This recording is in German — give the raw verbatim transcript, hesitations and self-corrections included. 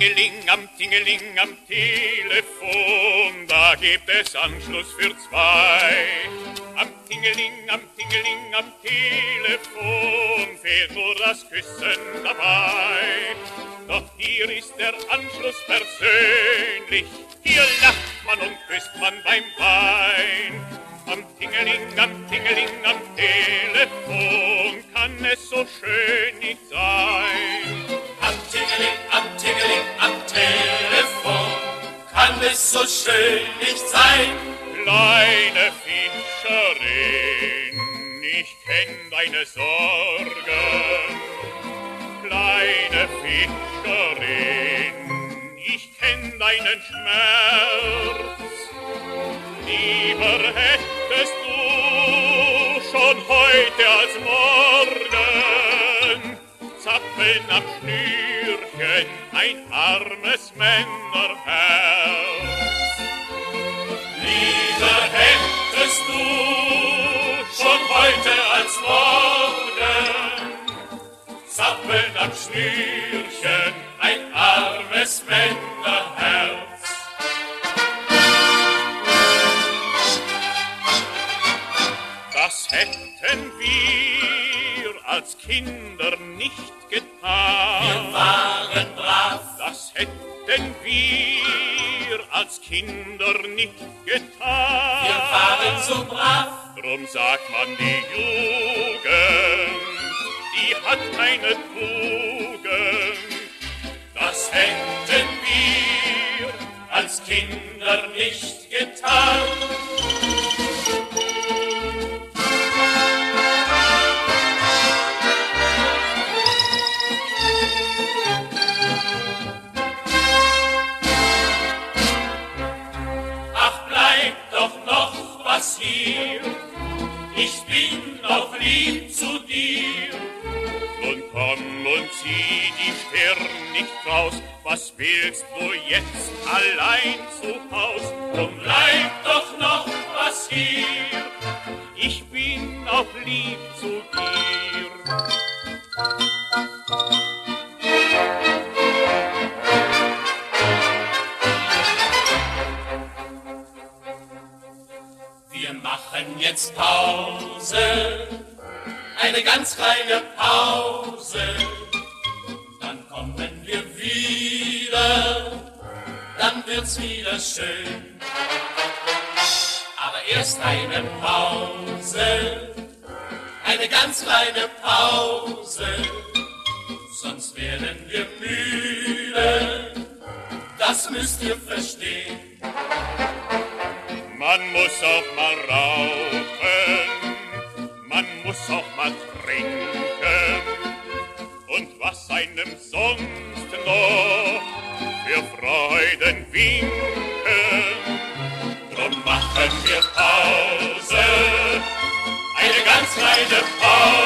Tingeling, am Tingeling, am Telefon, da gibt es Anschluss für zwei. Am Tingeling, am Tingeling, am Telefon fehlt nur das Küssen dabei. Doch hier ist der Anschluss persönlich, hier lacht man und küsst man beim Wein. Am Tingeling, am Tingeling, am Telefon kann es so schön nicht sein. Am Tingeling, am Tingeling, am Telefon kann es so schön nicht sein. Kleine Fischerin, ich kenn deine Sorgen. Kleine Fischerin, ich kenn deinen Schmerz. Lieber hättest du schon heute als morgen zappeln am Schnürchen ein armes Männerherz. Lieber hättest du schon heute als morgen zappeln am Schnürchen ein armes Männerherz. Das hätten wir als Kinder nicht getan. Wir waren brav. Das hätten wir als Kinder nicht getan. Wir waren so brav. Drum sagt man, die Jugend, die hat keine Tugend. Das hätten wir als Kinder nicht getan. Hier, ich bin auch lieb zu dir. Nun komm und zieh die Stirn nicht raus, was willst du jetzt allein zu Haus? Drum bleib doch noch was hier, ich bin auch lieb zu dir. Wir machen jetzt Pause, eine ganz kleine Pause, dann kommen wir wieder, dann wird's wieder schön. Aber erst eine Pause, eine ganz kleine Pause, sonst werden wir müde, das müsst ihr verstehen. Man muss auch mal rauchen, man muss auch mal trinken, und was einem sonst noch für Freuden winken. Drum machen wir Pause, eine ganz kleine Pause.